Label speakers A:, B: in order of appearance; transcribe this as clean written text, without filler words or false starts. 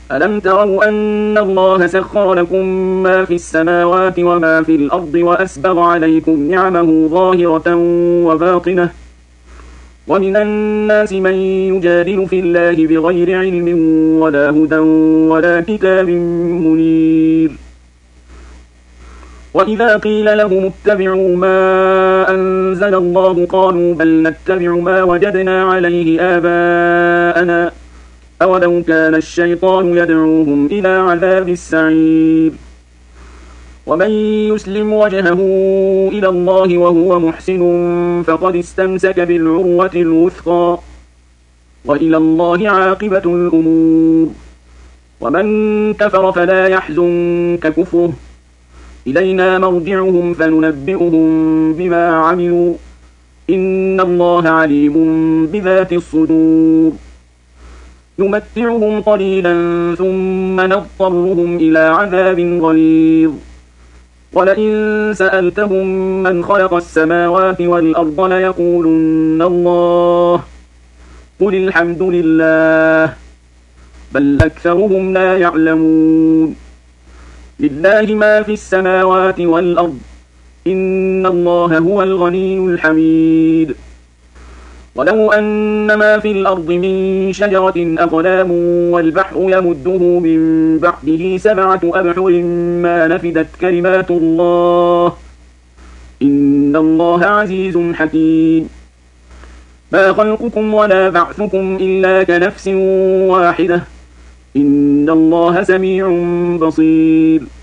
A: ألم تروا أن الله سخر لكم ما في السماوات وما في الأرض وأسبغ عليكم نعمه ظاهرة وباطنة ومن الناس من يجادل في الله بغير علم ولا هدى ولا كتاب منير وإذا قيل لهم اتبعوا ما أنزل الله قالوا بل نتبع ما وجدنا عليه آباءنا أولو كان الشيطان يدعوهم إلى عذاب السعير ومن يسلم وجهه إلى الله وهو محسن فقد استمسك بالعروة الوثقى وإلى الله عاقبة الأمور ومن كفر فلا يحزنك كفره إلينا مرجعهم فننبئهم بما عملوا إن الله عليم بذات الصدور نمتعهم قليلا ثم نضطرهم إلى عذاب غليظ ولئن سألتهم من خلق السماوات والأرض ليقولن الله قل الحمد لله بل أكثرهم لا يعلمون لله ما في السماوات والأرض إن الله هو الغني الحميد ولو أن ما في الأرض من شجرة أقلام والبحر يمده من بعده 7 أبحر ما نفدت كلمات الله إن الله عزيز حكيم ما خلقكم ولا بعثكم إلا كنفس واحدة إن الله سميع بصير